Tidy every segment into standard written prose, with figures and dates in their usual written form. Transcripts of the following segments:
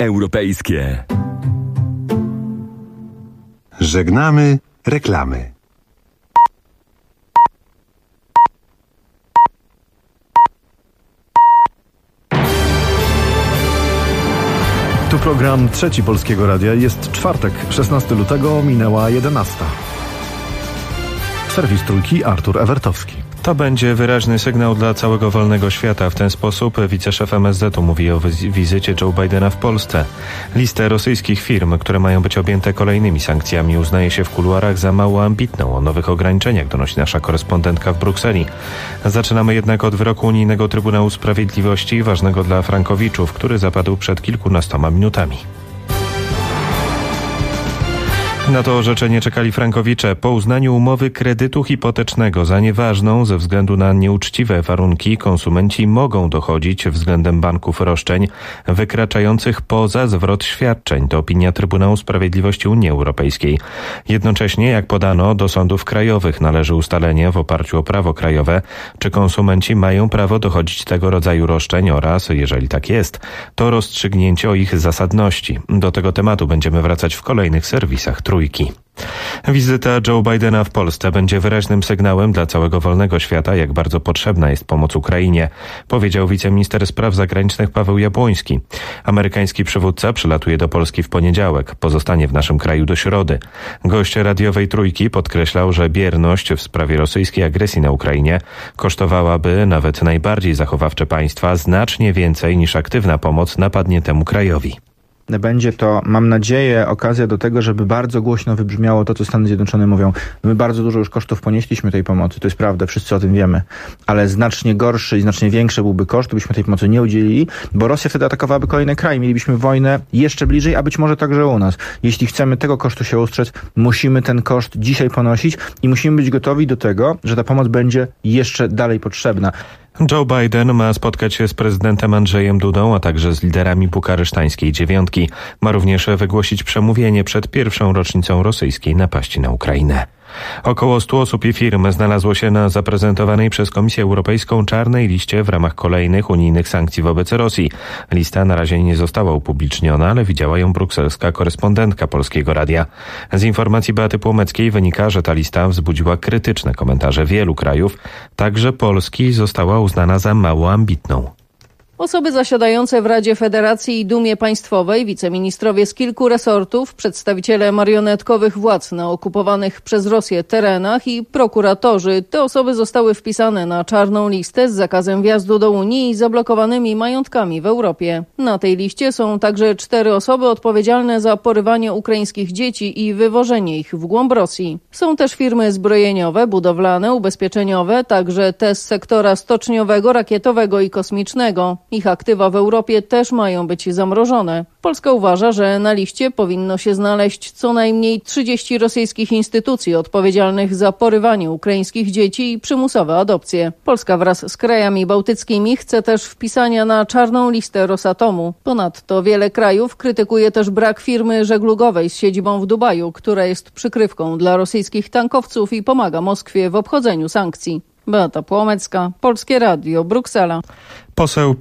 europejskie. Żegnamy reklamy. Tu program Trzeci Polskiego Radia. Jest czwartek, 16 lutego, minęła 11. Serwis Trójki, Artur Ewertowski. To będzie wyraźny sygnał dla całego wolnego świata. W ten sposób wiceszef MSZ-u mówi o wizycie Joe Bidena w Polsce. Listę rosyjskich firm, które mają być objęte kolejnymi sankcjami, uznaje się w kuluarach za mało ambitną. O nowych ograniczeniach donosi nasza korespondentka w Brukseli. Zaczynamy jednak od wyroku Unijnego Trybunału Sprawiedliwości, ważnego dla frankowiczów, który zapadł przed kilkunastoma minutami. Na to orzeczenie czekali frankowicze. Po uznaniu umowy kredytu hipotecznego za nieważną ze względu na nieuczciwe warunki, konsumenci mogą dochodzić względem banków roszczeń wykraczających poza zwrot świadczeń. To opinia Trybunału Sprawiedliwości Unii Europejskiej. Jednocześnie, jak podano, do sądów krajowych należy ustalenie w oparciu o prawo krajowe, czy konsumenci mają prawo dochodzić tego rodzaju roszczeń oraz, jeżeli tak jest, to rozstrzygnięcie o ich zasadności. Do tego tematu będziemy wracać w kolejnych serwisach Trójki. Wizyta Joe Bidena w Polsce będzie wyraźnym sygnałem dla całego wolnego świata, jak bardzo potrzebna jest pomoc Ukrainie, powiedział wiceminister spraw zagranicznych Paweł Jabłoński. Amerykański przywódca przylatuje do Polski w poniedziałek, pozostanie w naszym kraju do środy. Gość radiowej Trójki podkreślał, że bierność w sprawie rosyjskiej agresji na Ukrainie kosztowałaby nawet najbardziej zachowawcze państwa znacznie więcej niż aktywna pomoc napadniętemu krajowi. Będzie to, mam nadzieję, okazja do tego, żeby bardzo głośno wybrzmiało to, co Stany Zjednoczone mówią. My bardzo dużo już kosztów ponieśliśmy tej pomocy, to jest prawda, wszyscy o tym wiemy, ale znacznie gorszy i znacznie większy byłby koszt, gdybyśmy tej pomocy nie udzielili, bo Rosja wtedy atakowałaby kolejne kraje, mielibyśmy wojnę jeszcze bliżej, a być może także u nas. Jeśli chcemy tego kosztu się ustrzec, musimy ten koszt dzisiaj ponosić i musimy być gotowi do tego, że ta pomoc będzie jeszcze dalej potrzebna. Joe Biden ma spotkać się z prezydentem Andrzejem Dudą, a także z liderami bukaresztańskiej dziewiątki. Ma również wygłosić przemówienie przed pierwszą rocznicą rosyjskiej napaści na Ukrainę. Około 100 osób i firm znalazło się na zaprezentowanej przez Komisję Europejską czarnej liście w ramach kolejnych unijnych sankcji wobec Rosji. Lista na razie nie została upubliczniona, ale widziała ją brukselska korespondentka Polskiego Radia. Z informacji Beaty Płomeckiej wynika, że ta lista wzbudziła krytyczne komentarze wielu krajów, także Polski została uznana za mało ambitną. Osoby zasiadające w Radzie Federacji i Dumie Państwowej, wiceministrowie z kilku resortów, przedstawiciele marionetkowych władz na okupowanych przez Rosję terenach i prokuratorzy. Te osoby zostały wpisane na czarną listę z zakazem wjazdu do Unii i zablokowanymi majątkami w Europie. Na tej liście są także 4 osoby odpowiedzialne za porywanie ukraińskich dzieci i wywożenie ich w głąb Rosji. Są też firmy zbrojeniowe, budowlane, ubezpieczeniowe, także te z sektora stoczniowego, rakietowego i kosmicznego. Ich aktywa w Europie też mają być zamrożone. Polska uważa, że na liście powinno się znaleźć co najmniej 30 rosyjskich instytucji odpowiedzialnych za porywanie ukraińskich dzieci i przymusowe adopcje. Polska wraz z krajami bałtyckimi chce też wpisania na czarną listę Rosatomu. Ponadto wiele krajów krytykuje też brak firmy żeglugowej z siedzibą w Dubaju, która jest przykrywką dla rosyjskich tankowców i pomaga Moskwie w obchodzeniu sankcji. Beata Płomecka, Polskie Radio, Bruksela. Poseł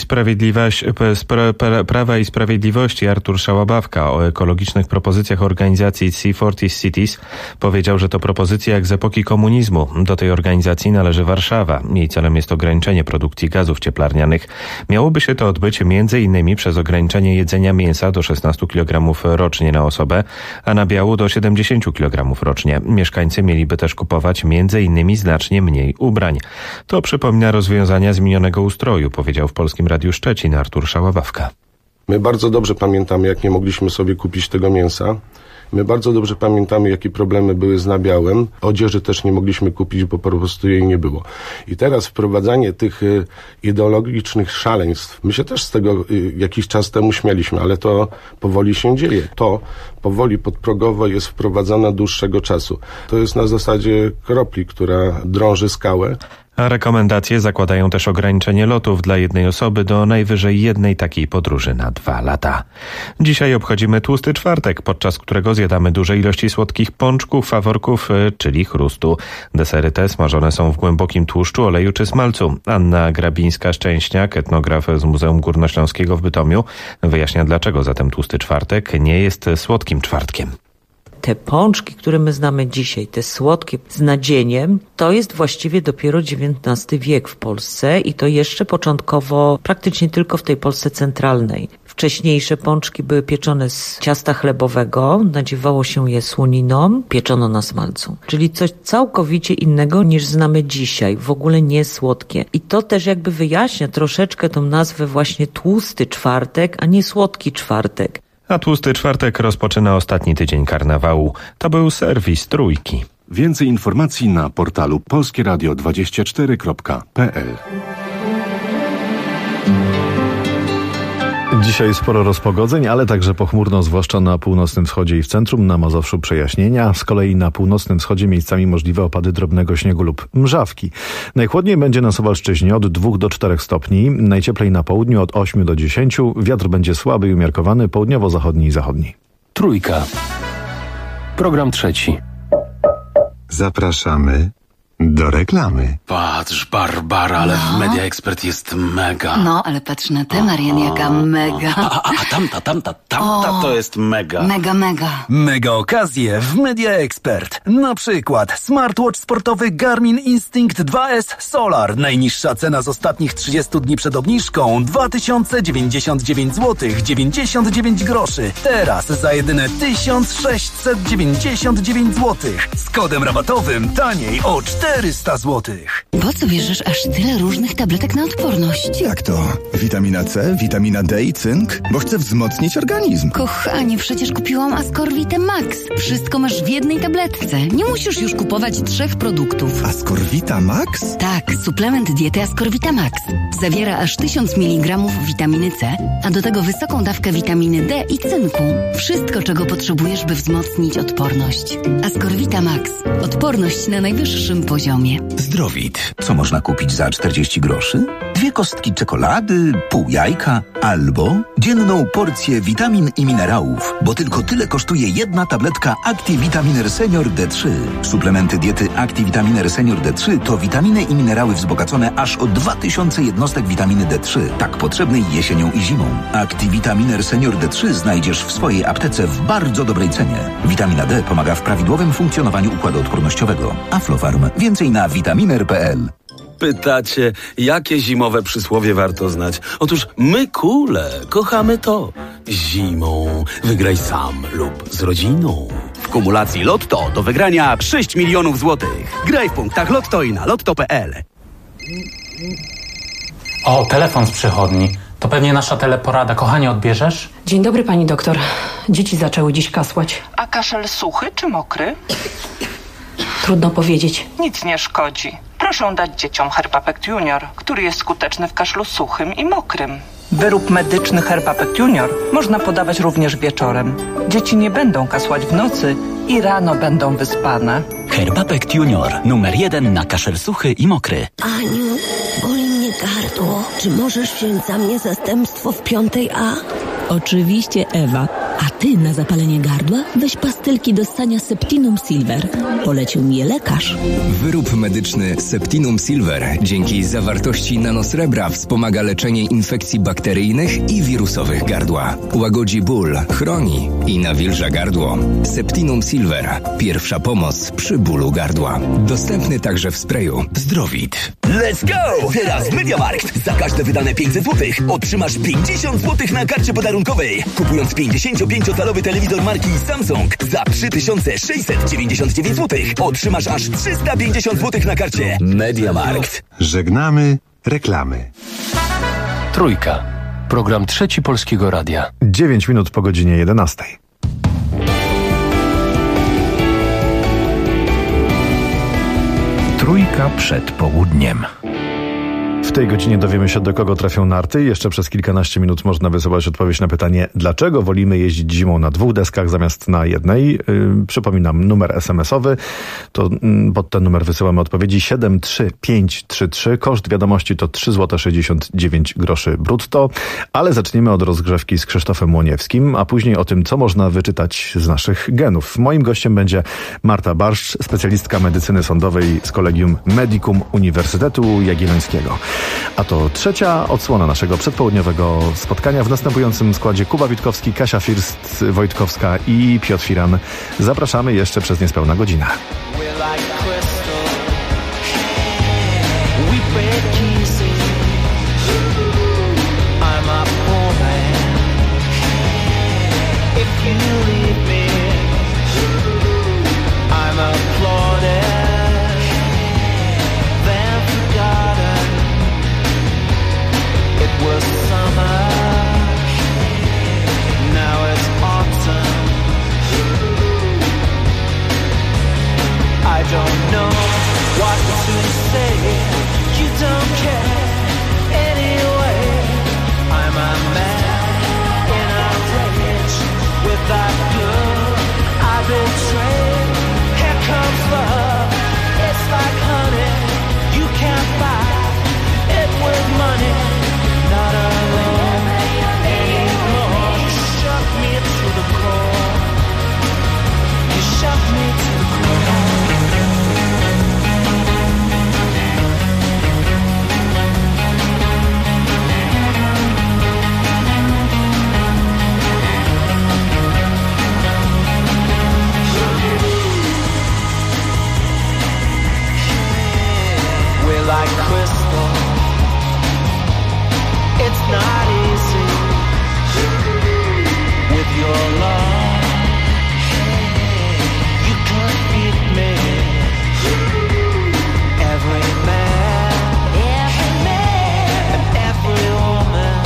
Prawa i Sprawiedliwości Artur Szałabawka o ekologicznych propozycjach organizacji C40 Cities powiedział, że to propozycje jak z epoki komunizmu. Do tej organizacji należy Warszawa. Jej celem jest ograniczenie produkcji gazów cieplarnianych. Miałoby się to odbyć m.in. przez ograniczenie jedzenia mięsa do 16 kg rocznie na osobę, a nabiału do 70 kg rocznie. Mieszkańcy mieliby też kupować m.in. znacznie mniej ubrań. To przypomina rozwiązania z minionego ustroju, powiedział w Polskim Radiu Szczecin Artur Szałabawka. My bardzo dobrze pamiętamy, jak nie mogliśmy sobie kupić tego mięsa. My bardzo dobrze pamiętamy, jakie problemy były z nabiałem. Odzieży też nie mogliśmy kupić, bo po prostu jej nie było. I teraz wprowadzanie tych ideologicznych szaleństw, my się też z tego jakiś czas temu śmialiśmy, ale to powoli się dzieje. To powoli podprogowo jest wprowadzane od dłuższego czasu. To jest na zasadzie kropli, która drąży skałę. A rekomendacje zakładają też ograniczenie lotów dla jednej osoby do najwyżej jednej takiej podróży na 2 lata. Dzisiaj obchodzimy Tłusty Czwartek, podczas którego zjadamy duże ilości słodkich pączków, faworków, czyli chrustu. Desery te smażone są w głębokim tłuszczu, oleju czy smalcu. Anna Grabińska-Szczęśniak, etnograf z Muzeum Górnośląskiego w Bytomiu, wyjaśnia, dlaczego zatem Tłusty Czwartek nie jest słodkim czwartkiem. Te pączki, które my znamy dzisiaj, te słodkie z nadzieniem, to jest właściwie dopiero XIX wiek w Polsce i to jeszcze początkowo praktycznie tylko w tej Polsce centralnej. Wcześniejsze pączki były pieczone z ciasta chlebowego, nadziewało się je słoniną, pieczono na smalcu. Czyli coś całkowicie innego niż znamy dzisiaj, w ogóle nie słodkie. I to też jakby wyjaśnia troszeczkę tą nazwę właśnie Tłusty Czwartek, a nie Słodki Czwartek. A Tłusty Czwartek rozpoczyna ostatni tydzień karnawału. To był serwis Trójki. Więcej informacji na portalu polskieradio24.pl. Dzisiaj sporo rozpogodzeń, ale także pochmurno, zwłaszcza na północnym wschodzie i w centrum, na Mazowszu przejaśnienia. Z kolei na północnym wschodzie miejscami możliwe opady drobnego śniegu lub mrzawki. Najchłodniej będzie na Suwalszczyźnie od 2 do 4 stopni, najcieplej na południu od 8 do 10. Wiatr będzie słaby i umiarkowany, południowo-zachodni i zachodni. Trójka. Program trzeci. Zapraszamy do reklamy. Patrz, Barbara, ale w Media Expert jest mega. No, ale patrz na tę, Marian, jaka mega. A tamta to jest mega. Mega. Mega okazje w Media Expert. Na przykład smartwatch sportowy Garmin Instinct 2S Solar. Najniższa cena z ostatnich 30 dni przed obniżką 2099 zł 99 groszy. Teraz za jedyne 1699 zł. Z kodem rabatowym taniej o 400 zł. Po co bierzesz aż tyle różnych tabletek na odporność? Jak to? Witamina C, witamina D i cynk? Bo chcę wzmocnić organizm. Kochanie, przecież kupiłam Ascorvitę Max. Wszystko masz w jednej tabletce. Nie musisz już kupować 3 produktów. Ascorvita Max? Tak, suplement diety Ascorvita Max. Zawiera aż 1000 mg witaminy C, a do tego wysoką dawkę witaminy D i cynku. Wszystko, czego potrzebujesz, by wzmocnić odporność. Ascorvita Max. Odporność na najwyższym poziomie. Zdrowit. Co można kupić za 40 groszy? 2 kostki czekolady, pół jajka albo dzienną porcję witamin i minerałów, bo tylko tyle kosztuje jedna tabletka ActiVitaminer Senior D3. Suplementy diety ActiVitaminer Senior D3 to witaminy i minerały wzbogacone aż o 2000 jednostek witaminy D3, tak potrzebnej jesienią i zimą. ActiVitaminer Senior D3 znajdziesz w swojej aptece w bardzo dobrej cenie. Witamina D pomaga w prawidłowym funkcionowaniu układu odpornościowego. Aflofarm. Więcej na vitaminer.pl. Pytacie, jakie zimowe przysłowie warto znać? Otóż my kule kochamy to. Zimą wygraj sam lub z rodziną. W kumulacji Lotto do wygrania 6 milionów złotych. Graj w punktach Lotto i na lotto.pl. O, telefon z przychodni. To pewnie nasza teleporada. Kochanie, odbierzesz? Dzień dobry, pani doktor. Dzieci zaczęły dziś kasłać. A kaszel suchy czy mokry? Trudno powiedzieć. Nic nie szkodzi. Proszę dać dzieciom Herbapect Junior, który jest skuteczny w kaszlu suchym i mokrym. Wyrób medyczny Herbapect Junior można podawać również wieczorem. Dzieci nie będą kasłać w nocy i rano będą wyspane. Herbapect Junior, numer 1 na kaszel suchy i mokry. Aniu, boli mnie gardło. Czy możesz wziąć za mnie zastępstwo w 5A? Oczywiście, Ewa. A ty na zapalenie gardła weź pastylki do ssania Septinum Silver. Polecił mi je lekarz. Wyrób medyczny Septinum Silver dzięki zawartości nanosrebra wspomaga leczenie infekcji bakteryjnych i wirusowych gardła. Łagodzi ból, chroni i nawilża gardło. Septinum Silver. Pierwsza pomoc przy bólu gardła. Dostępny także w sprayu. Zdrowit. Let's go! Teraz MediaMarkt. Za każde wydane 500 zł otrzymasz 50 zł na karcie podarunkowej. Kupując 55-calowy telewizor marki Samsung za 3699 zł otrzymasz aż 350 zł na karcie. MediaMarkt. Żegnamy reklamy. Trójka. Program trzeci Polskiego Radia. 9 minut po godzinie 11. Trójka przed południem. W tej godzinie dowiemy się, do kogo trafią narty. Jeszcze przez kilkanaście minut można wysyłać odpowiedź na pytanie, dlaczego wolimy jeździć zimą na 2 deskach zamiast na jednej. Przypominam, numer SMS-owy. To pod ten numer wysyłamy odpowiedzi 73533. Koszt wiadomości to 3,69 zł brutto. Ale zaczniemy od rozgrzewki z Krzysztofem Łoniewskim, a później o tym, co można wyczytać z naszych genów. Moim gościem będzie Marta Barszcz, specjalistka medycyny sądowej z Collegium Medicum Uniwersytetu Jagiellońskiego. A to trzecia odsłona naszego przedpołudniowego spotkania w następującym składzie: Kuba Witkowski, Kasia First-Wojtkowska i Piotr Firan. Zapraszamy jeszcze przez niespełna godzinę. I don't know what to say. You don't care anyway. I'm a man in a rage with that girl I betrayed. Here comes love. It's like honey. You can't buy it with money. Not alone anymore. You shut me to the core. You shut me to the core. Like crystal, it's not easy with your love. You can't beat me. Every man, and every woman,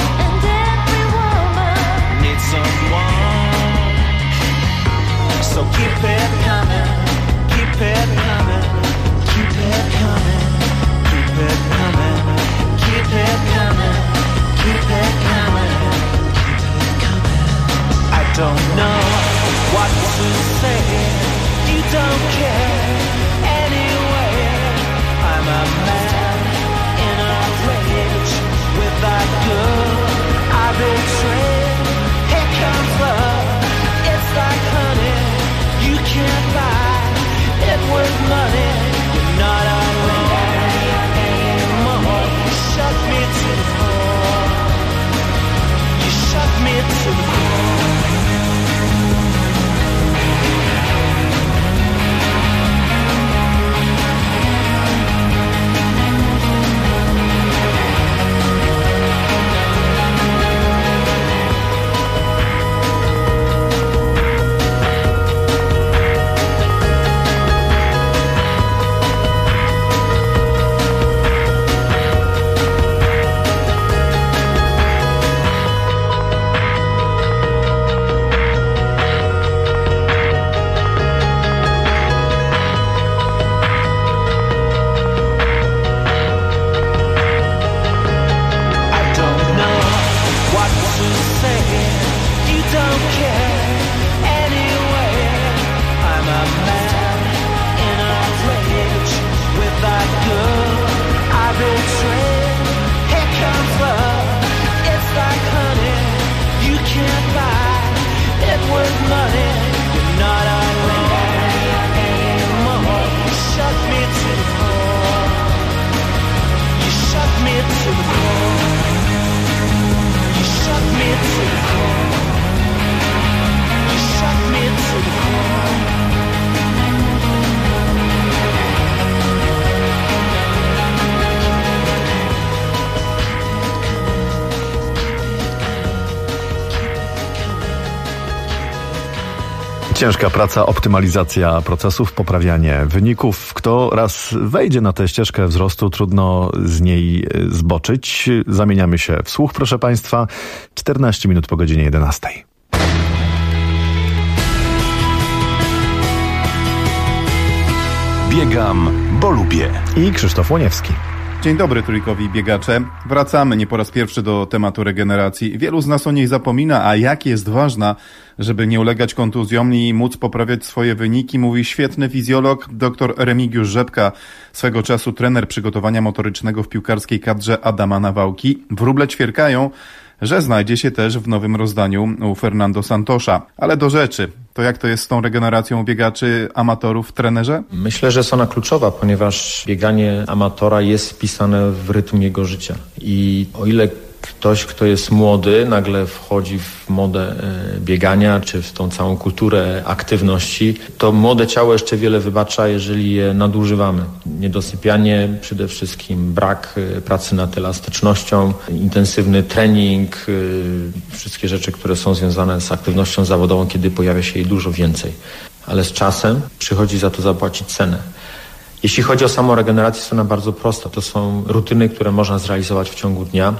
needs someone. So keep it coming, keep it coming, keep it coming. Keep it coming, keep it coming, keep it coming, keep it coming. I don't know what to say. You don't care anyway. I'm a man in a rage with that girl I betrayed. Here comes love. It's like honey. You can't buy it with money. You're not alone. Shut me to the core. You shut me to the core. Ciężka praca, optymalizacja procesów, poprawianie wyników. Kto raz wejdzie na tę ścieżkę wzrostu, trudno z niej zboczyć. Zamieniamy się w słuch, proszę Państwa. 14 minut po godzinie 11. Biegam, bo lubię. I Krzysztof Łoniewski. Dzień dobry trójkowi biegacze. Wracamy nie po raz pierwszy do tematu regeneracji. Wielu z nas o niej zapomina, a jak jest ważna, żeby nie ulegać kontuzjom i móc poprawiać swoje wyniki, mówi świetny fizjolog dr Remigiusz Rzepka, swego czasu trener przygotowania motorycznego w piłkarskiej kadrze Adama Nawałki. Wróble ćwierkają, że znajdzie się też w nowym rozdaniu u Fernando Santosza. Ale do rzeczy. To jak to jest z tą regeneracją biegaczy amatorów w trenerze? Myślę, że jest ona kluczowa, ponieważ bieganie amatora jest wpisane w rytm jego życia. I o ile ktoś, kto jest młody, nagle wchodzi w modę biegania, czy w tą całą kulturę aktywności, to młode ciało jeszcze wiele wybacza, jeżeli je nadużywamy. Niedosypianie, przede wszystkim brak pracy nad elastycznością, intensywny trening, wszystkie rzeczy, które są związane z aktywnością zawodową, kiedy pojawia się jej dużo więcej. Ale z czasem przychodzi za to zapłacić cenę. Jeśli chodzi o samą regenerację, jest ona bardzo prosta. To są rutyny, które można zrealizować w ciągu dnia.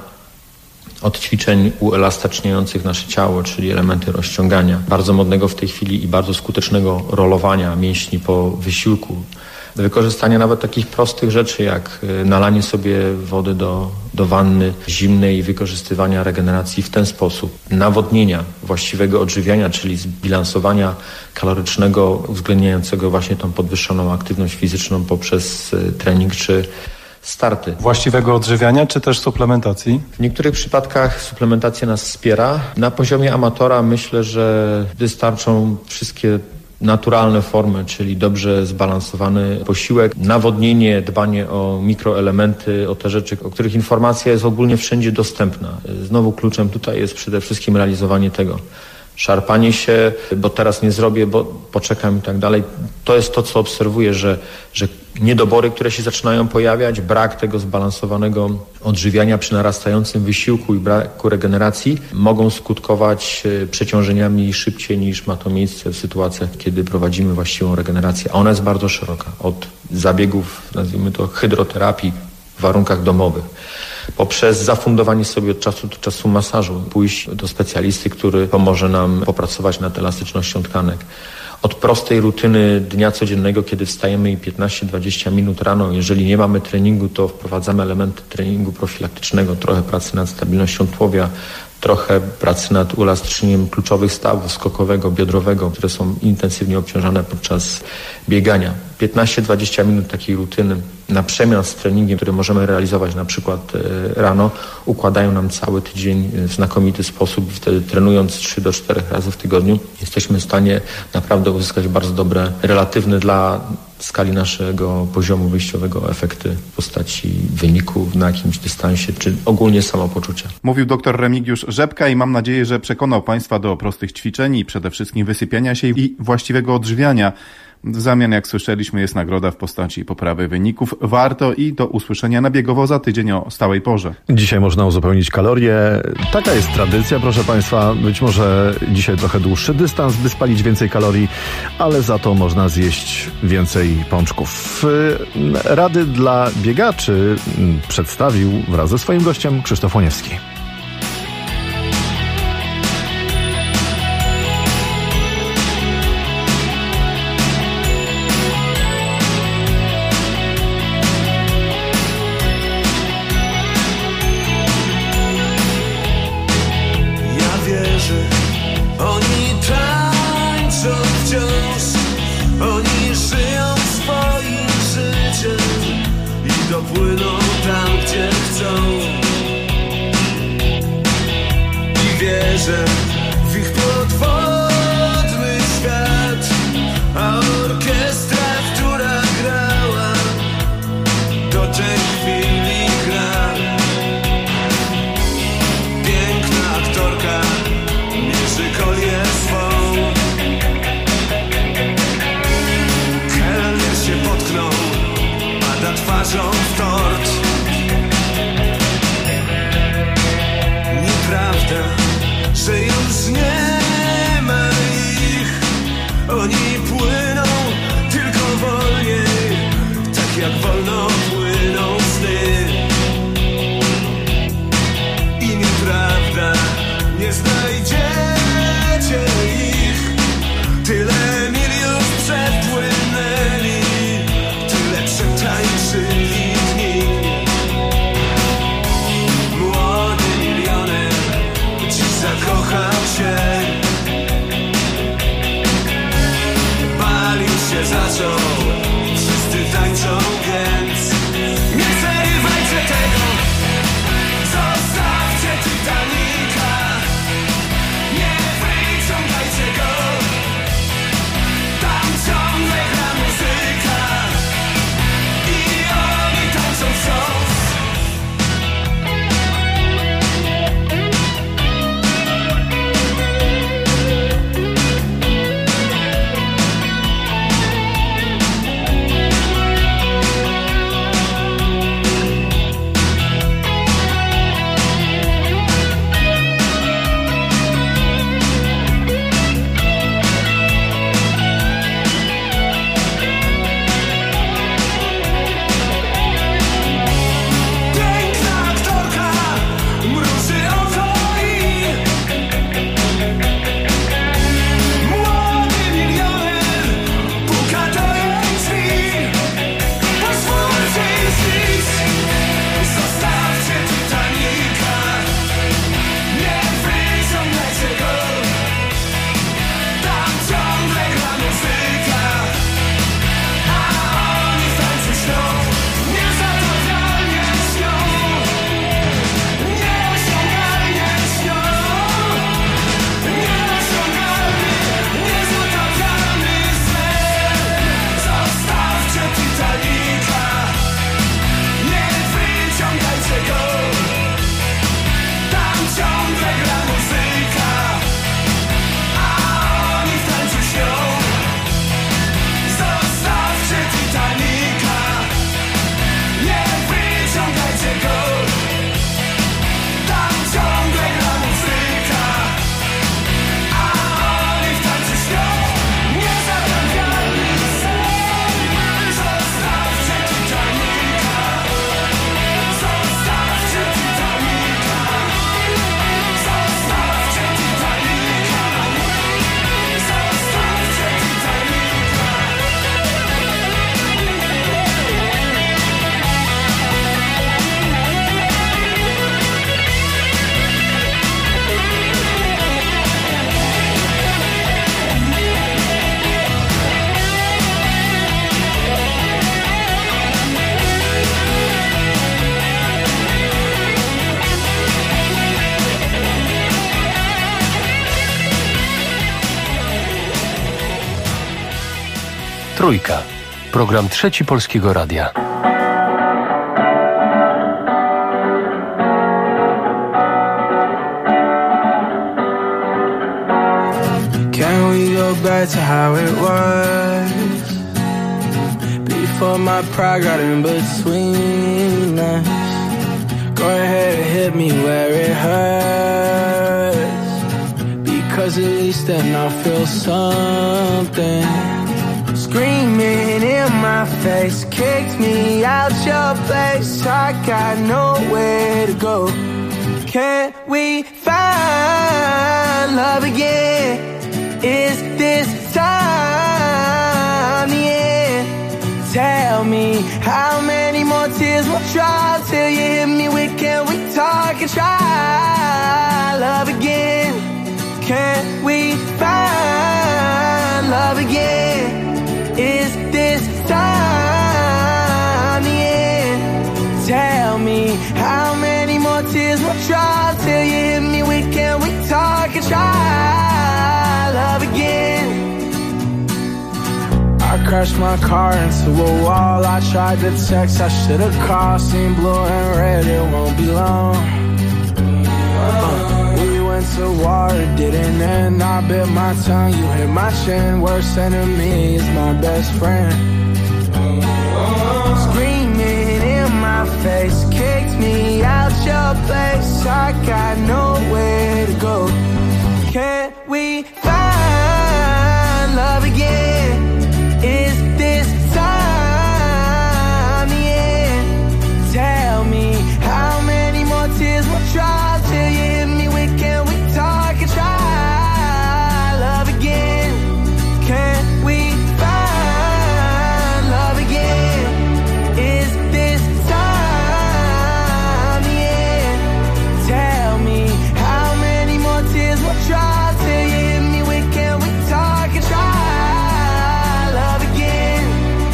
Od ćwiczeń uelastyczniających nasze ciało, czyli elementy rozciągania, bardzo modnego w tej chwili i bardzo skutecznego rolowania mięśni po wysiłku, do wykorzystania nawet takich prostych rzeczy jak nalanie sobie wody do wanny zimnej i wykorzystywania regeneracji w ten sposób. Nawodnienia, właściwego odżywiania, czyli zbilansowania kalorycznego uwzględniającego właśnie tą podwyższoną aktywność fizyczną poprzez trening czy starty. Właściwego odżywiania czy też suplementacji? W niektórych przypadkach suplementacja nas wspiera. Na poziomie amatora myślę, że wystarczą wszystkie naturalne formy, czyli dobrze zbalansowany posiłek, nawodnienie, dbanie o mikroelementy, o te rzeczy, o których informacja jest ogólnie wszędzie dostępna. Znowu kluczem tutaj jest przede wszystkim realizowanie tego. Szarpanie się, bo teraz nie zrobię, bo poczekam i tak dalej. To jest to, co obserwuję, że niedobory, które się zaczynają pojawiać, brak tego zbalansowanego odżywiania przy narastającym wysiłku i braku regeneracji mogą skutkować przeciążeniami szybciej niż ma to miejsce w sytuacjach, kiedy prowadzimy właściwą regenerację. A ona jest bardzo szeroka. Od zabiegów, nazwijmy to hydroterapii w warunkach domowych, poprzez zafundowanie sobie od czasu do czasu masażu, pójść do specjalisty, który pomoże nam popracować nad elastycznością tkanek. Od prostej rutyny dnia codziennego, kiedy wstajemy i 15-20 minut rano, jeżeli nie mamy treningu, to wprowadzamy elementy treningu profilaktycznego, trochę pracy nad stabilnością tułowia, trochę pracy nad uelastycznieniem kluczowych stawów skokowego, biodrowego, które są intensywnie obciążane podczas biegania. 15-20 minut takiej rutyny na przemian z treningiem, który możemy realizować na przykład rano, układają nam cały tydzień w znakomity sposób. Wtedy trenując 3-4 razy w tygodniu jesteśmy w stanie naprawdę uzyskać bardzo dobre, relatywne dla skali naszego poziomu wyjściowego efekty w postaci wyników na jakimś dystansie, czy ogólnie samopoczucia. Mówił dr Remigiusz Rzepka i mam nadzieję, że przekonał Państwa do prostych ćwiczeń i przede wszystkim wysypiania się i właściwego odżywiania. W zamian, jak słyszeliśmy, jest nagroda w postaci poprawy wyników. Warto i do usłyszenia na Biegowo za tydzień o stałej porze. Dzisiaj można uzupełnić kalorie. Taka jest tradycja, proszę Państwa. Być może dzisiaj trochę dłuższy dystans, by spalić więcej kalorii, ale za to można zjeść więcej pączków. Rady dla biegaczy przedstawił wraz ze swoim gościem Krzysztof Łoniewski. Płyną tam, gdzie chcą. I wierzę w ich podwodny świat. A orkiestra, która grała, do tej chwili gra. Piękna aktorka mierzy kolię swą. Kelner się potknął, pada twarzą w tort. Nieprawda, że już nie ma ich. Oni płyną tylko wolniej, tak jak wolno płyną sny. I nieprawda, nie znajdziecie ich. Tyle mil już przepłynęli, tyle przetańczyli. Trójka. Program Trzeci Polskiego Radia. Can we go back to how it was before my pride got in between us? Go ahead and hit me where it hurts, because at least then I'll feel something. Screaming in my face, kicked me out your place. I got nowhere to go. Can we find love again? Is this time the end? Tell me how many more tears will drop till you hit me with can we talk and try love again? Can we find love again? Is this time the end? Tell me how many more tears will drop till you hit me with can we talk and try love again? I crashed my car into a wall. I tried to text, I should've called. Seen blue and red, it won't be long. We went to war, it didn't end. I bit my tongue, you hit my chin. Worst enemy is my best friend. Screaming in my face, kicked me out your place. I got nowhere to go. Can we find love again? Is this time the end? Tell me how many more tears will drop till you hit me with can we talk and try love again? Can we find love again? Is this time the end? Tell me how many more tears will drop till you hit me with can we talk and try love again?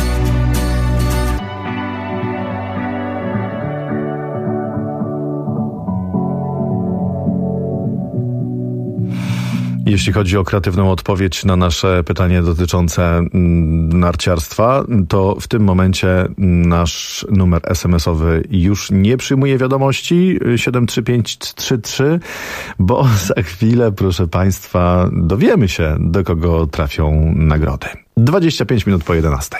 Jeśli chodzi o kreatywną odpowiedź na nasze pytanie dotyczące narciarstwa, to w tym momencie nasz numer SMS-owy już nie przyjmuje wiadomości 73533, bo za chwilę, proszę Państwa, dowiemy się, do kogo trafią nagrody. 25 minut po 11.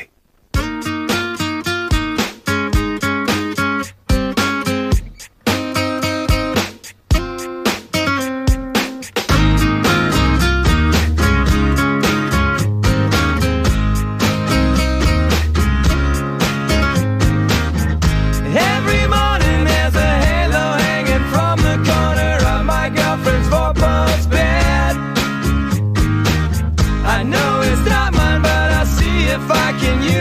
Every morning there's a halo hanging from the corner of my girlfriend's 4-post bed. I know it's not mine, but I'll see if I can use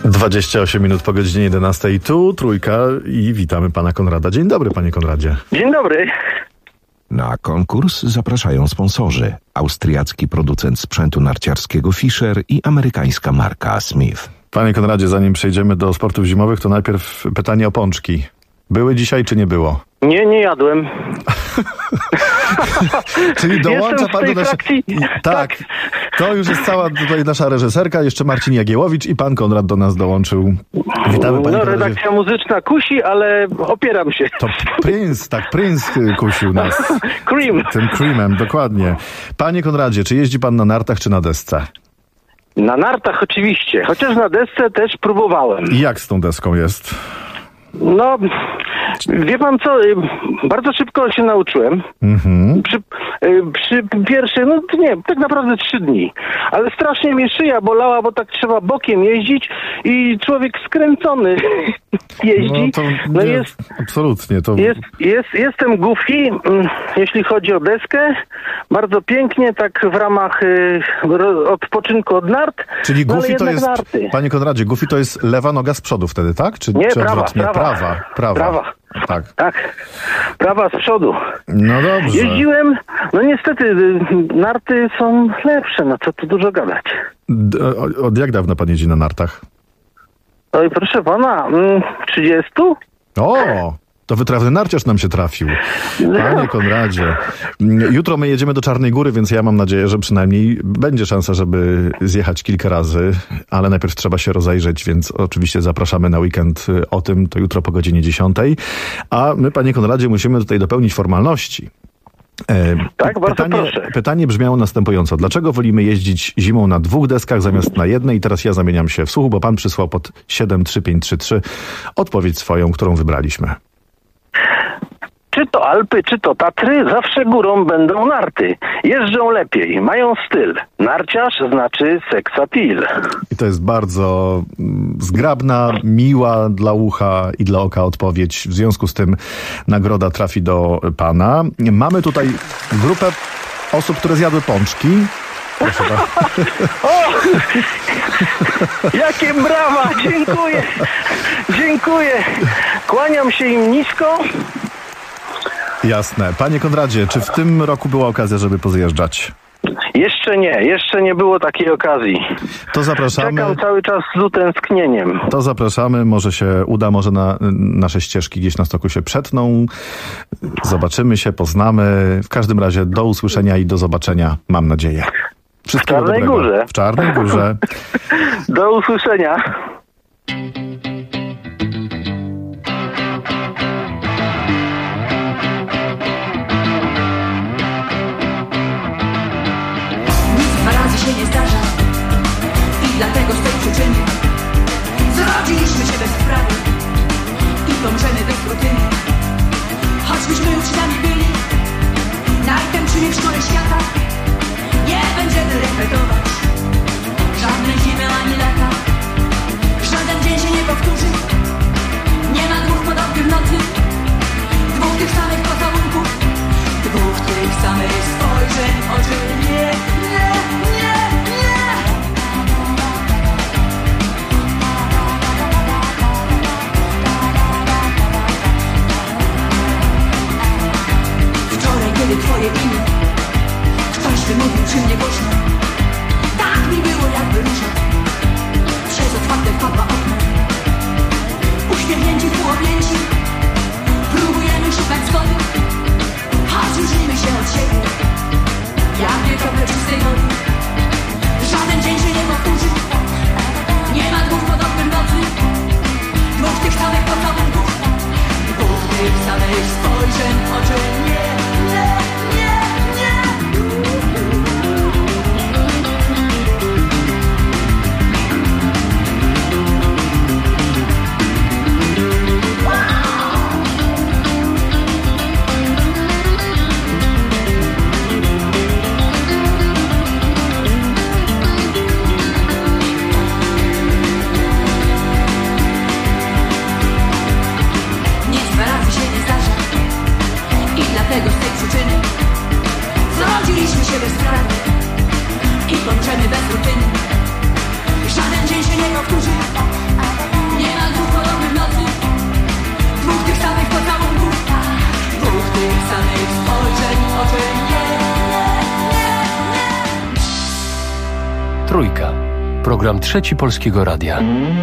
28 minut po godzinie 11. Tu Trójka i witamy pana Konrada. Dzień dobry, panie Konradzie. Dzień dobry. Na konkurs zapraszają sponsorzy. Austriacki producent sprzętu narciarskiego Fischer i amerykańska marka Smith. Panie Konradzie, zanim przejdziemy do sportów zimowych, to najpierw pytanie o pączki. Były dzisiaj, czy nie było? Nie jadłem. Czyli dołącza pan do naszej... Tak, to już jest cała tutaj nasza reżyserka, jeszcze Marcin Jagiełowicz i pan Konrad do nas dołączył. Witamy, panie Konradzie. Redakcja muzyczna kusi, ale opieram się. To Prince kusił nas. Cream. Tym creamem, dokładnie. Panie Konradzie, czy jeździ pan na nartach, czy na desce? Na nartach oczywiście, chociaż na desce też próbowałem. I jak z tą deską jest? No, wie pan co, bardzo szybko się nauczyłem. Przy pierwszej, no nie, tak naprawdę 3 dni. Ale strasznie mnie szyja bolała, bo tak trzeba bokiem jeździć i człowiek skręcony jeździ. No to jest, absolutnie. To... Jestem goofy, jeśli chodzi o deskę. Bardzo pięknie, tak w ramach odpoczynku od nart. Czyli goofy to jest, narty. panie Konradzie, goofy to jest lewa noga z przodu wtedy, tak? Czy odwrotnie? Prawa. Tak. Prawa z przodu. No dobrze. Jeździłem, no niestety narty są lepsze, no co tu dużo gadać. Od jak dawna pan jeździ na nartach? Oj, proszę pana, 30? O! To wytrawny narciarz nam się trafił. Panie Konradzie. Jutro my jedziemy do Czarnej Góry, więc ja mam nadzieję, że przynajmniej będzie szansa, żeby zjechać kilka razy, ale najpierw trzeba się rozejrzeć, więc oczywiście zapraszamy na weekend o tym, to jutro po godzinie 10. A my, panie Konradzie, musimy tutaj dopełnić formalności. Tak, bardzo proszę. Pytanie brzmiało następująco. Dlaczego wolimy jeździć zimą na 2 deskach zamiast na 1? I teraz ja zamieniam się w słuchu, bo pan przysłał pod 73533 odpowiedź swoją, którą wybraliśmy. Czy to Alpy, czy to Tatry, zawsze górą będą narty. Jeżdżą lepiej, mają styl. Narciarz znaczy sex appeal. I to jest bardzo zgrabna, miła dla ucha i dla oka odpowiedź. W związku z tym nagroda trafi do pana. Mamy tutaj grupę osób, które zjadły pączki. Proszę Jakie brawa! Dziękuję. Kłaniam się im nisko. Jasne. Panie Konradzie, czy w tym roku była okazja, żeby pozjeżdżać? Jeszcze nie było takiej okazji. To zapraszamy. Czekam cały czas z utęsknieniem. To zapraszamy, może się uda, może nasze ścieżki gdzieś na stoku się przetną. Zobaczymy się, poznamy. W każdym razie do usłyszenia i do zobaczenia, mam nadzieję. Wszystkiego dobrego. W Czarnej Górze. Do usłyszenia. Nie zdarza i dlatego z tej przyczyny zrodziliśmy się bez sprawy i dążymy bez rutyny. Choćbyśmy uczniami byli najtępszymi w szkole świata, nie będziemy repetować żadnej zimy ani lata. Program Trzeci Polskiego Radia.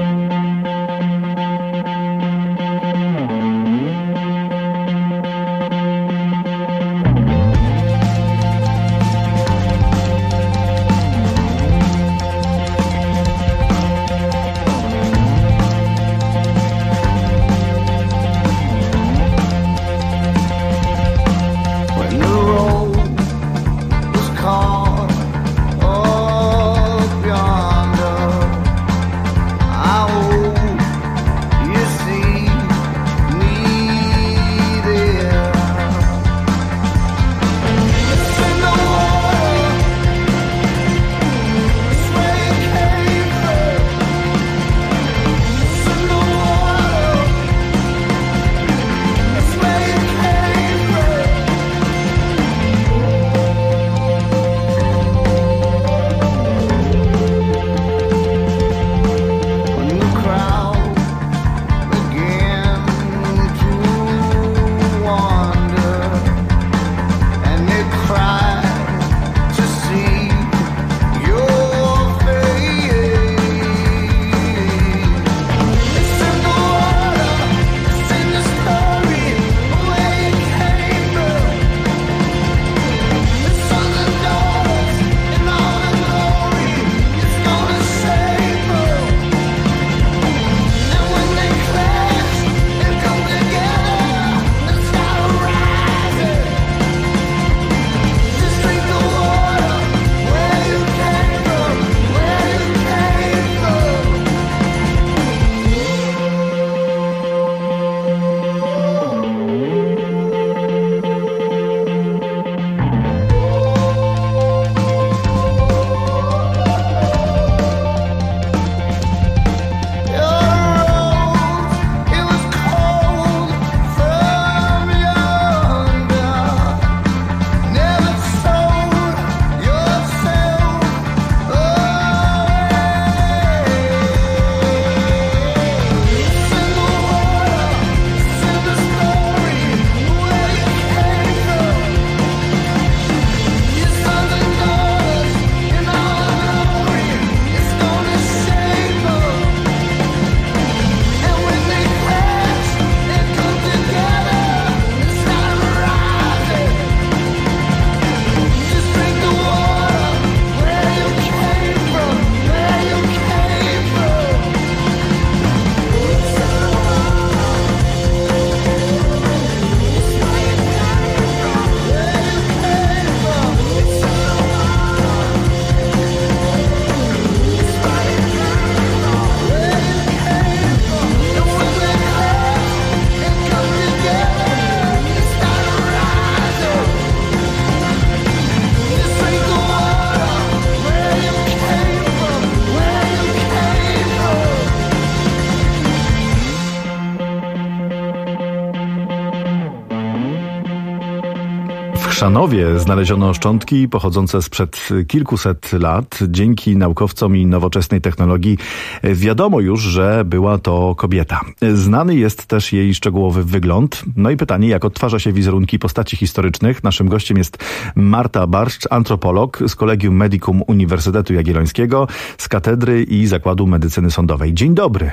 W Chrzanowie znaleziono szczątki pochodzące sprzed kilkuset lat. Dzięki naukowcom i nowoczesnej technologii wiadomo już, że była to kobieta. Znany jest też jej szczegółowy wygląd. No i pytanie, jak odtwarza się wizerunki postaci historycznych. Naszym gościem jest Marta Barszcz, antropolog z Collegium Medicum Uniwersytetu Jagiellońskiego, z Katedry i Zakładu Medycyny Sądowej. Dzień dobry.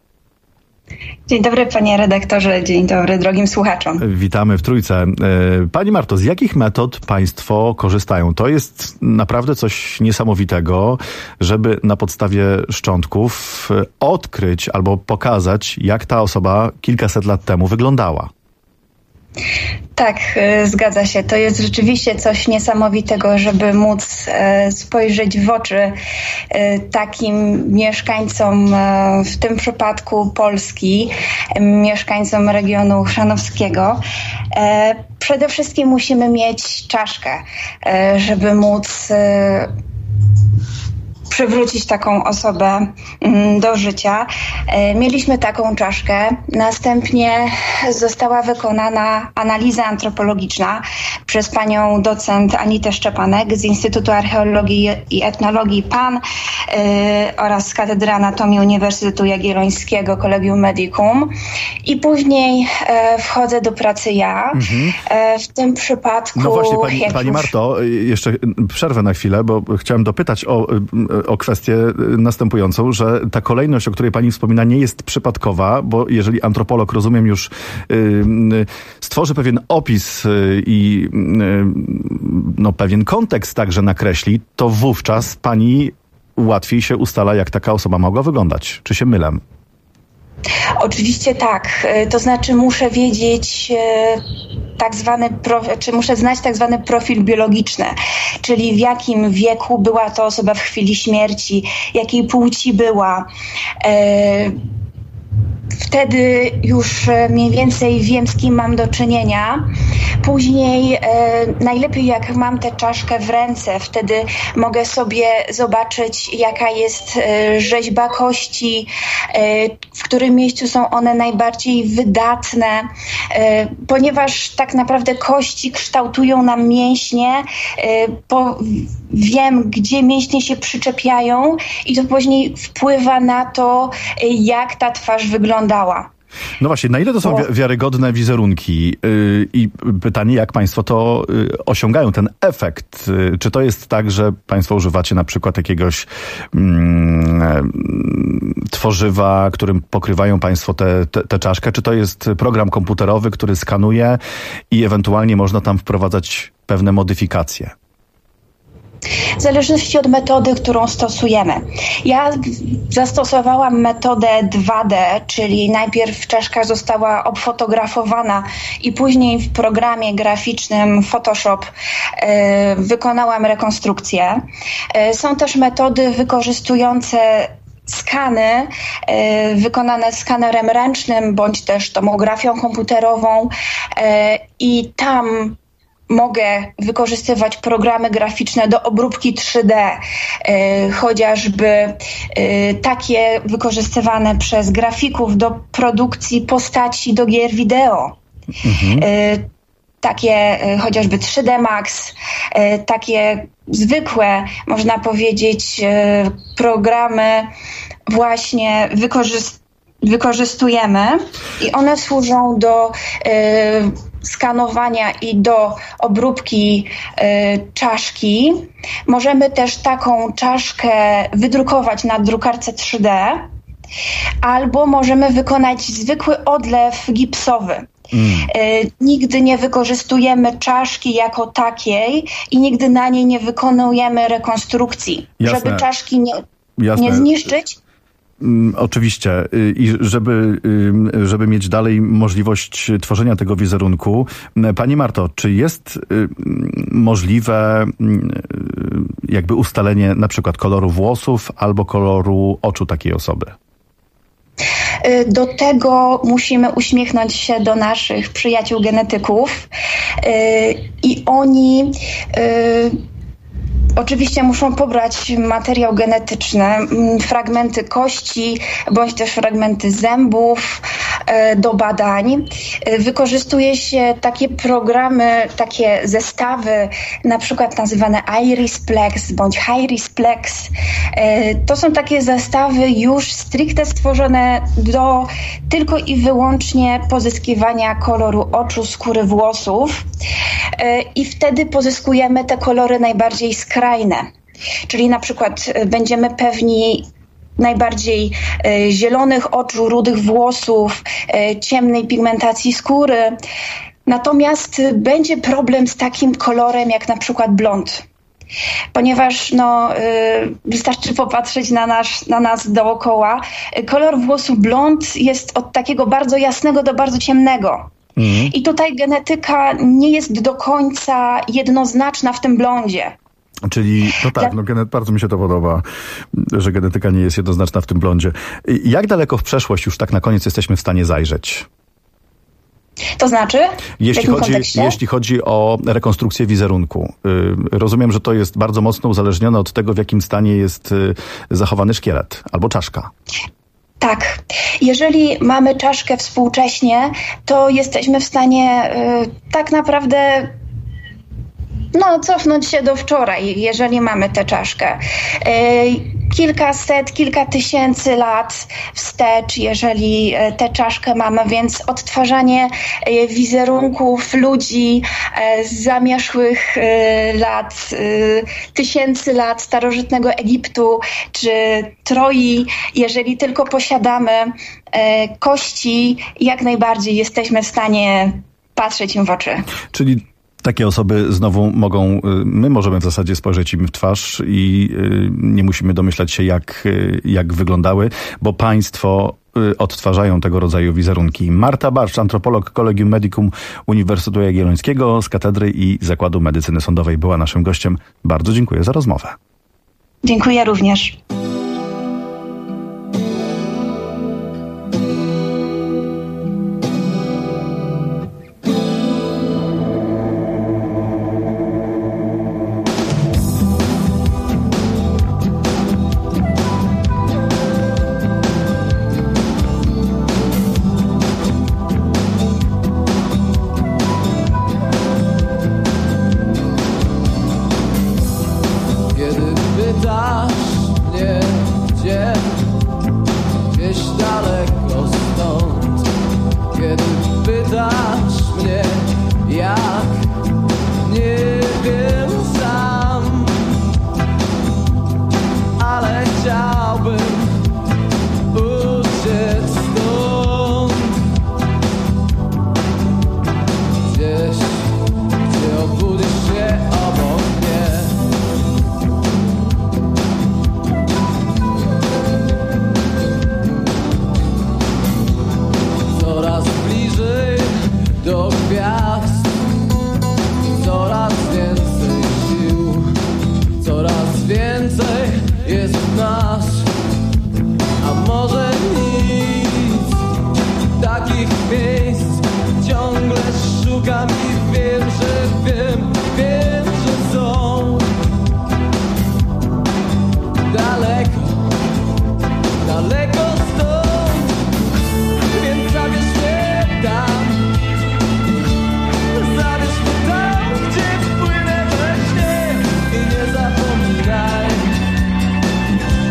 Dzień dobry, panie redaktorze, dzień dobry drogim słuchaczom. Witamy w Trójce. Pani Marto, z jakich metod państwo korzystają? To jest naprawdę coś niesamowitego, żeby na podstawie szczątków odkryć albo pokazać, jak ta osoba kilkaset lat temu wyglądała. Tak, zgadza się. To jest rzeczywiście coś niesamowitego, żeby móc spojrzeć w oczy takim mieszkańcom, w tym przypadku Polski, mieszkańcom regionu chrzanowskiego. Przede wszystkim musimy mieć czaszkę, żeby móc przywrócić taką osobę do życia. Mieliśmy taką czaszkę. Następnie została wykonana analiza antropologiczna przez panią docent Anitę Szczepanek z Instytutu Archeologii i Etnologii PAN oraz z Katedry Anatomii Uniwersytetu Jagiellońskiego Collegium Medicum. I później wchodzę do pracy ja. W tym przypadku... No właśnie, pani Marto, jeszcze przerwę na chwilę, bo chciałem dopytać o o kwestię następującą, że ta kolejność, o której pani wspomina, nie jest przypadkowa, bo jeżeli antropolog, rozumiem, już stworzy pewien opis i pewien kontekst także nakreśli, to wówczas pani łatwiej się ustala, jak taka osoba mogła wyglądać. Czy się mylę? Oczywiście tak. To znaczy muszę wiedzieć muszę znać tak zwany profil biologiczny, czyli w jakim wieku była to osoba w chwili śmierci, jakiej płci była. Wtedy już mniej więcej wiem, z kim mam do czynienia. Później najlepiej jak mam tę czaszkę w ręce, wtedy mogę sobie zobaczyć, jaka jest rzeźba kości, w którym miejscu są one najbardziej wydatne, ponieważ tak naprawdę kości kształtują nam mięśnie, wiem, gdzie mięśnie się przyczepiają i to później wpływa na to, jak ta twarz wyglądała. No właśnie, na ile to są wiarygodne wizerunki? I pytanie, jak państwo to osiągają, ten efekt? Czy to jest tak, że państwo używacie na przykład jakiegoś tworzywa, którym pokrywają państwo tę czaszkę? Czy to jest program komputerowy, który skanuje i ewentualnie można tam wprowadzać pewne modyfikacje? W zależności od metody, którą stosujemy. Ja zastosowałam metodę 2D, czyli najpierw czaszka została obfotografowana i później w programie graficznym Photoshop wykonałam rekonstrukcję. Są też metody wykorzystujące skany wykonane skanerem ręcznym bądź też tomografią komputerową i tam mogę wykorzystywać programy graficzne do obróbki 3D, chociażby takie wykorzystywane przez grafików do produkcji postaci do gier wideo. Takie chociażby 3D Max, takie zwykłe, można powiedzieć, programy właśnie wykorzystujemy i one służą do skanowania i do obróbki czaszki. Możemy też taką czaszkę wydrukować na drukarce 3D albo możemy wykonać zwykły odlew gipsowy. Nigdy nie wykorzystujemy czaszki jako takiej i nigdy na niej nie wykonujemy rekonstrukcji. Jasne. Żeby czaszki nie zniszczyć. Oczywiście. I żeby mieć dalej możliwość tworzenia tego wizerunku. Pani Marto, czy jest możliwe jakby ustalenie na przykład koloru włosów albo koloru oczu takiej osoby? Do tego musimy uśmiechnąć się do naszych przyjaciół genetyków i oni oczywiście muszą pobrać materiał genetyczny, fragmenty kości bądź też fragmenty zębów do badań. Wykorzystuje się takie programy, takie zestawy, na przykład nazywane Irisplex bądź Hirisplex. To są takie zestawy już stricte stworzone do tylko i wyłącznie pozyskiwania koloru oczu, skóry, włosów i wtedy pozyskujemy te kolory najbardziej skrajne. Czyli na przykład będziemy pewni najbardziej zielonych oczu, rudych włosów, ciemnej pigmentacji skóry. Natomiast będzie problem z takim kolorem jak na przykład blond. Ponieważ wystarczy popatrzeć na nas dookoła. Kolor włosu blond jest od takiego bardzo jasnego do bardzo ciemnego. I tutaj genetyka nie jest do końca jednoznaczna w tym blondzie. Czyli, bardzo mi się to podoba, że genetyka nie jest jednoznaczna w tym blondzie. Jak daleko w przeszłość już tak na koniec jesteśmy w stanie zajrzeć? To znaczy? Jeśli chodzi o rekonstrukcję wizerunku. Rozumiem, że to jest bardzo mocno uzależnione od tego, w jakim stanie jest zachowany szkielet albo czaszka. Tak. Jeżeli mamy czaszkę współcześnie, to jesteśmy w stanie tak naprawdę cofnąć się do wczoraj, jeżeli mamy tę czaszkę. kilkaset, kilka tysięcy lat wstecz, jeżeli tę czaszkę mamy, więc odtwarzanie wizerunków ludzi z zamierzchłych lat, tysięcy lat starożytnego Egiptu czy Troi, jeżeli tylko posiadamy kości, jak najbardziej jesteśmy w stanie patrzeć im w oczy. Czyli takie osoby znowu my możemy w zasadzie spojrzeć im w twarz i nie musimy domyślać się, jak wyglądały, bo państwo odtwarzają tego rodzaju wizerunki. Marta Barszcz, antropolog Collegium Medicum Uniwersytetu Jagiellońskiego z Katedry i Zakładu Medycyny Sądowej, była naszym gościem. Bardzo dziękuję za rozmowę. Dziękuję również.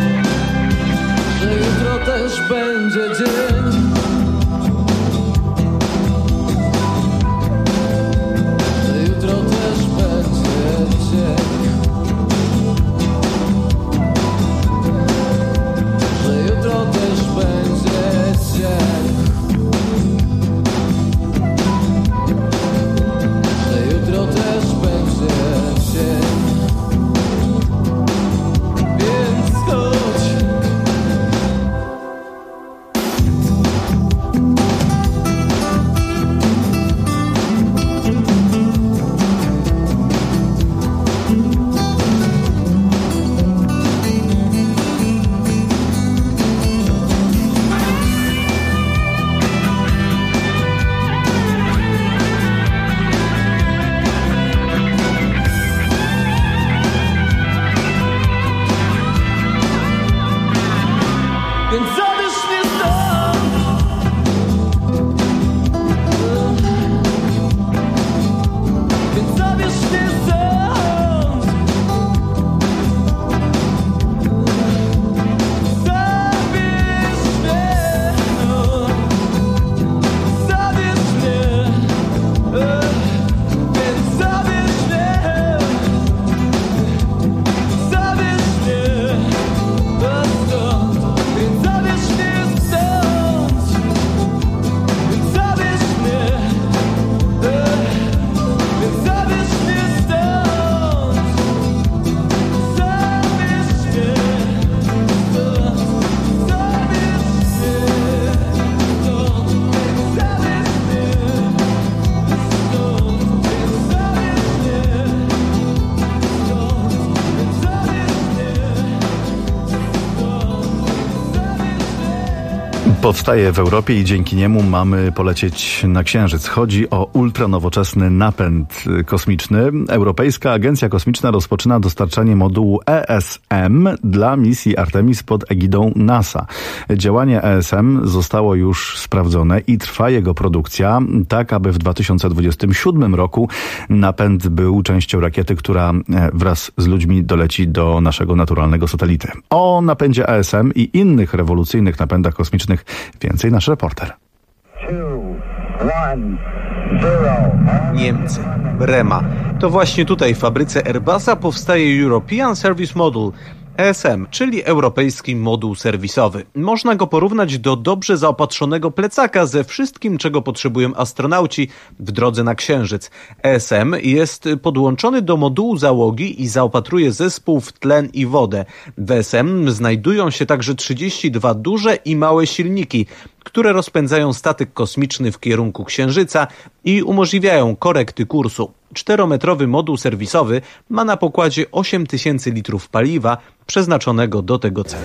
Będzie dzień Powstaje w Europie i dzięki niemu mamy polecieć na Księżyc. Chodzi o ultranowoczesny napęd kosmiczny. Europejska Agencja Kosmiczna rozpoczyna dostarczanie modułu ESM dla misji Artemis pod egidą NASA. Działanie ESM zostało już sprawdzone i trwa jego produkcja, tak aby w 2027 roku napęd był częścią rakiety, która wraz z ludźmi doleci do naszego naturalnego satelity. O napędzie ESM i innych rewolucyjnych napędach kosmicznych więcej nasz reporter. 2, 1, 0. Niemcy. Brema. To właśnie tutaj w fabryce Airbusa powstaje European Service Module, ESM, czyli Europejski Moduł Serwisowy. Można go porównać do dobrze zaopatrzonego plecaka ze wszystkim, czego potrzebują astronauci w drodze na Księżyc. ESM jest podłączony do modułu załogi i zaopatruje zespół w tlen i wodę. W ESM znajdują się także 32 duże i małe silniki, które rozpędzają statek kosmiczny w kierunku Księżyca i umożliwiają korekty kursu. 4-metrowy moduł serwisowy ma na pokładzie 8000 litrów paliwa przeznaczonego do tego celu.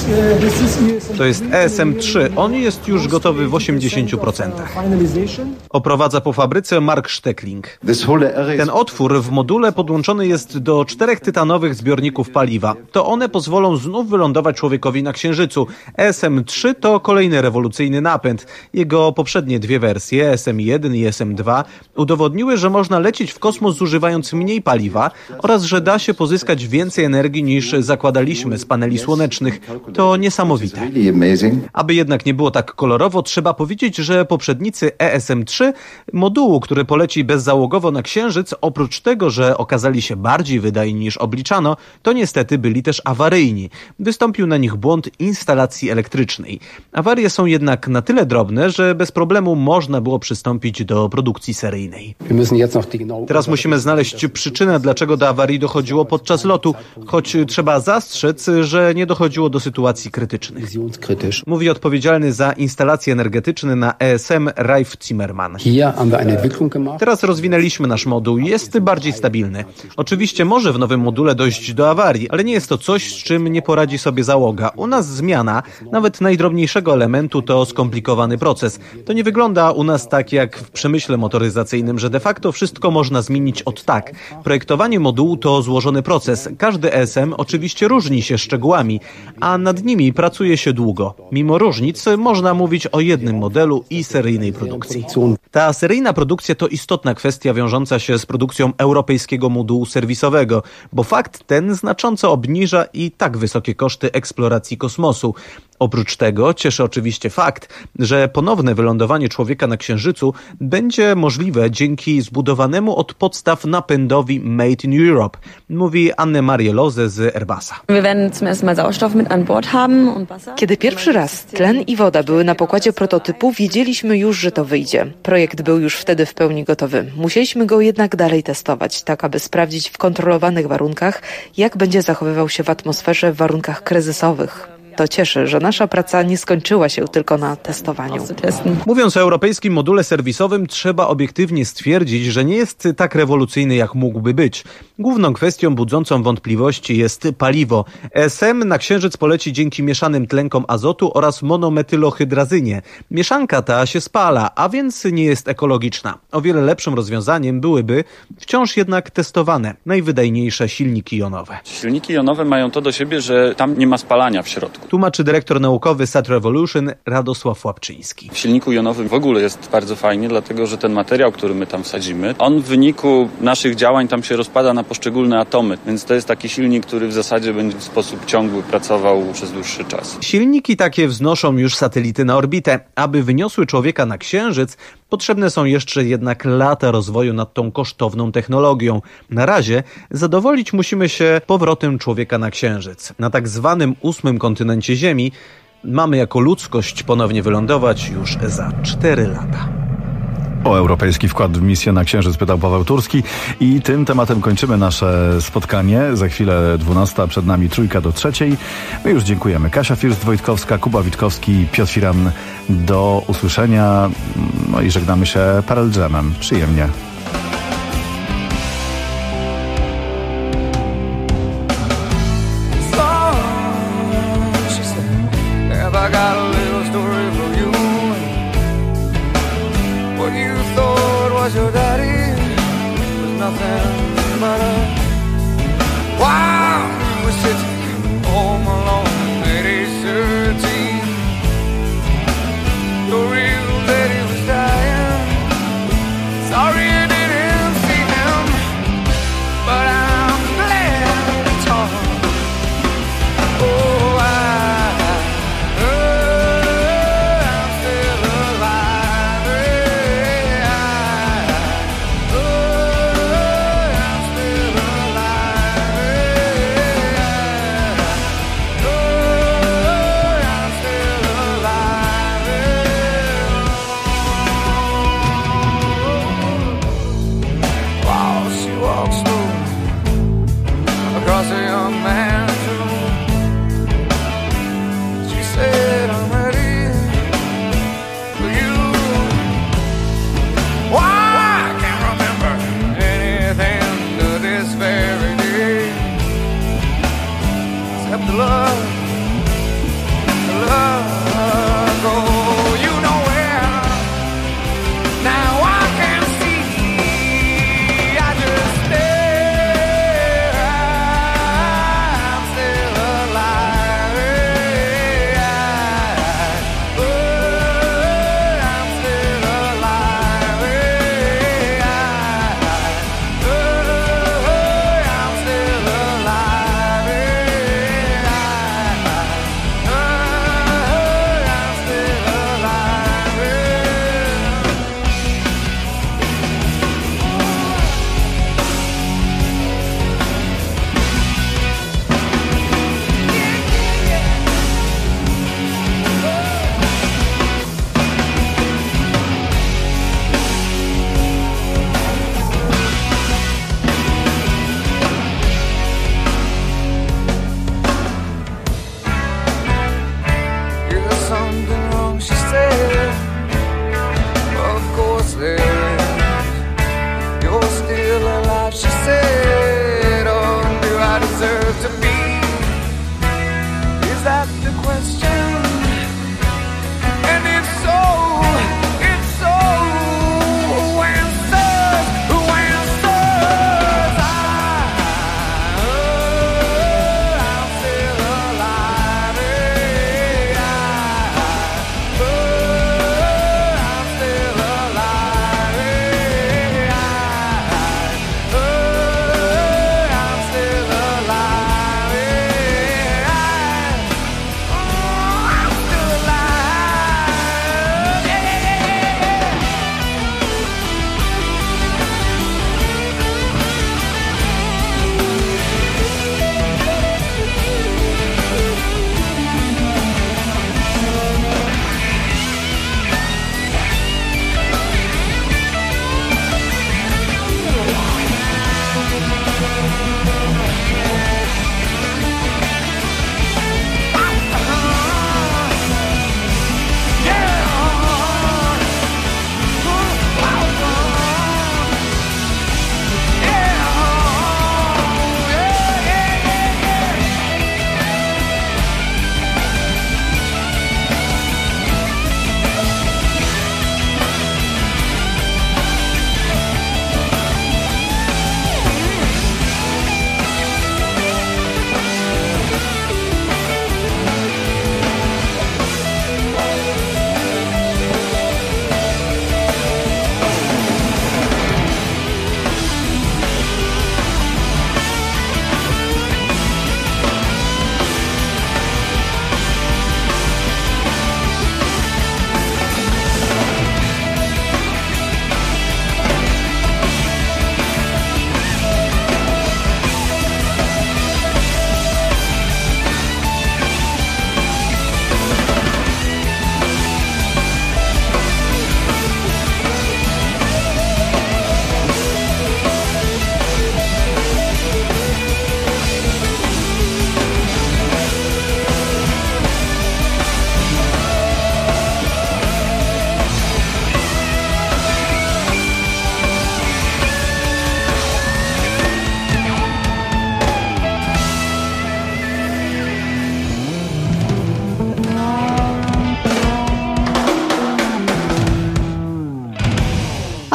To jest ESM-3. On jest już gotowy w 80%. Oprowadza po fabryce Mark Steckling. Ten otwór w module podłączony jest do 4 tytanowych zbiorników paliwa. To one pozwolą znów wylądować człowiekowi na Księżycu. ESM-3 to kolejny rewolucyjny napęd. Jego poprzednie 2 wersje, ESM-1 i ESM-2, udowodniły, że można lecieć w kosmos zużywając mniej paliwa oraz że da się pozyskać więcej energii niż zakładaliśmy z paneli słonecznych. To niesamowite. Aby jednak nie było tak kolorowo, trzeba powiedzieć, że poprzednicy ESM-3, modułu, który poleci bezzałogowo na Księżyc, oprócz tego, że okazali się bardziej wydajni niż obliczano, to niestety byli też awaryjni. Wystąpił na nich błąd instalacji elektrycznej. Awarie są jednak na tyle drobne, że bez problemu można było przystąpić do produkcji seryjnej. Teraz musimy znaleźć przyczynę, dlaczego do awarii dochodziło podczas lotu, choć trzeba zastrzec, że nie dochodziło do sytuacji krytycznych. Mówi odpowiedzialny za instalacje energetyczne na ESM Ralf Zimmermann. Teraz rozwinęliśmy nasz moduł i jest bardziej stabilny. Oczywiście może w nowym module dojść do awarii, ale nie jest to coś, z czym nie poradzi sobie załoga. U nas zmiana, nawet najdrobniejszego elementu, to skomplikowany proces. To nie wygląda u nas tak jak w przemyśle motoryzacyjnym, że de facto wszystko można zmienić od tak. Projektowanie modułu to złożony proces. Każdy ESM oczywiście różni się szczegółami, a nad nimi pracuje się długo. Mimo różnic można mówić o jednym modelu i seryjnej produkcji. Ta seryjna produkcja to istotna kwestia wiążąca się z produkcją europejskiego modułu serwisowego, bo fakt ten znacząco obniża i tak wysokie koszty eksploracji kosmosu. Oprócz tego cieszy oczywiście fakt, że ponowne wylądowanie człowieka na Księżycu będzie możliwe dzięki zbudowanemu od podstaw napędowi Made in Europe, mówi Anne-Marie Loze z Airbusa. Kiedy pierwszy raz tlen i woda były na pokładzie prototypu, wiedzieliśmy już, że to wyjdzie. Projekt był już wtedy w pełni gotowy. Musieliśmy go jednak dalej testować, tak aby sprawdzić w kontrolowanych warunkach, jak będzie zachowywał się w atmosferze w warunkach kryzysowych. To cieszy, że nasza praca nie skończyła się tylko na testowaniu. Mówiąc o europejskim module serwisowym, trzeba obiektywnie stwierdzić, że nie jest tak rewolucyjny, jak mógłby być. Główną kwestią budzącą wątpliwości jest paliwo. ESM na Księżyc poleci dzięki mieszanym tlenkom azotu oraz monometylohydrazynie. Mieszanka ta się spala, a więc nie jest ekologiczna. O wiele lepszym rozwiązaniem byłyby wciąż jednak testowane najwydajniejsze silniki jonowe. Silniki jonowe mają to do siebie, że tam nie ma spalania w środku. Tłumaczy dyrektor naukowy Sat Revolution Radosław Łapczyński. W silniku jonowym w ogóle jest bardzo fajnie, dlatego że ten materiał, który my tam wsadzimy, on w wyniku naszych działań tam się rozpada na poszczególne atomy, więc to jest taki silnik, który w zasadzie będzie w sposób ciągły pracował przez dłuższy czas. Silniki takie wznoszą już satelity na orbitę. Aby wyniosły człowieka na Księżyc, potrzebne są jeszcze jednak lata rozwoju nad tą kosztowną technologią. Na razie zadowolić musimy się powrotem człowieka na Księżyc. Na tak zwanym 8. kontynencie Ziemi mamy jako ludzkość ponownie wylądować już za 4 lata. O europejski wkład w misję na Księżyc pytał Paweł Turski i tym tematem kończymy nasze spotkanie. Za chwilę 12, przed nami 2 do 3. My już dziękujemy. Kasia First-Wojtkowska, Kuba Witkowski, Piotr Firan. Do usłyszenia. No i żegnamy się Pearl Jamem. Przyjemnie. Have I got a little story for 'cause your daddy was nothing but a wild was sitting home alone at age 13. Your real daddy was dying. Sorry you didn't see him, but I'm glad it's all. Oh, I'm still alive. I'm still alive.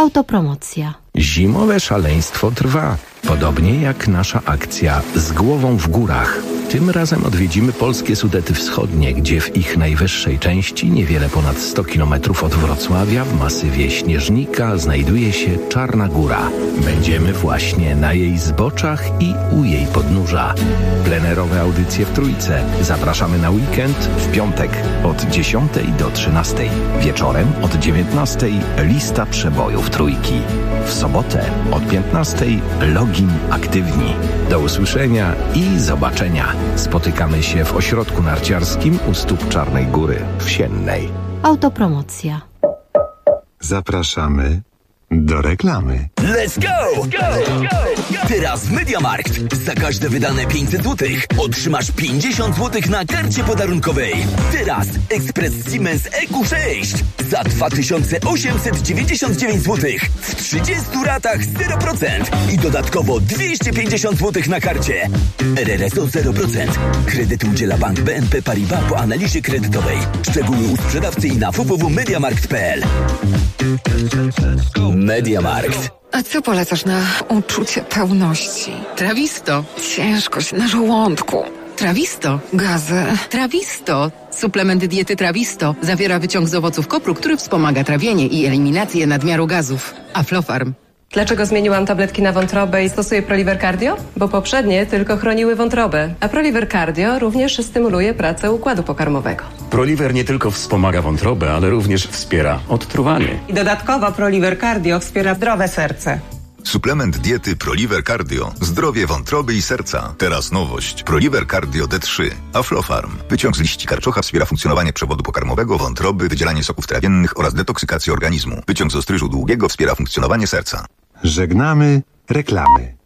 Autopromocja. Zimowe szaleństwo trwa, podobnie jak nasza akcja Z głową w górach. Tym razem odwiedzimy polskie Sudety Wschodnie, gdzie w ich najwyższej części, niewiele ponad 100 km od Wrocławia, w masywie Śnieżnika, znajduje się Czarna Góra. Będziemy właśnie na jej zboczach i u jej podnóża. Plenerowe audycje w trójce. Zapraszamy na weekend w piątek od 10 do 13. Wieczorem od 19 lista przebojów trójki. W sobotę od 15 login aktywni. Do usłyszenia i zobaczenia. Spotykamy się w ośrodku narciarskim u stóp Czarnej Góry w Siennej. Autopromocja. Zapraszamy do reklamy. Let's go! Teraz w MediaMarkt za każde wydane 500 zł otrzymasz 50 zł na karcie podarunkowej. Teraz ekspres Siemens EQ6 za 2899 zł w 30 ratach 0% i dodatkowo 250 zł na karcie. RRSO 0%. Kredyt udziela Bank BNP Paribas po analizie kredytowej. Szczegóły u sprzedawcy i na www.mediamarkt.pl. MediaMarkt. A co polecasz na uczucie pełności? Trawisto. Ciężkość na żołądku. Trawisto. Gazy. Trawisto. Suplement diety Trawisto zawiera wyciąg z owoców kopru, który wspomaga trawienie i eliminację nadmiaru gazów. Aflofarm. Dlaczego zmieniłam tabletki na wątrobę i stosuję Proliver Cardio? Bo poprzednie tylko chroniły wątrobę, a Proliver Cardio również stymuluje pracę układu pokarmowego. Proliver nie tylko wspomaga wątrobę, ale również wspiera odtruwanie. I dodatkowo Proliver Cardio wspiera zdrowe serce. Suplement diety Proliver Cardio. Zdrowie wątroby i serca. Teraz nowość. Proliver Cardio D3. Aflofarm. Wyciąg z liści karczocha wspiera funkcjonowanie przewodu pokarmowego, wątroby, wydzielanie soków trawiennych oraz detoksykację organizmu. Wyciąg z ostryżu długiego wspiera funkcjonowanie serca. Żegnamy reklamy.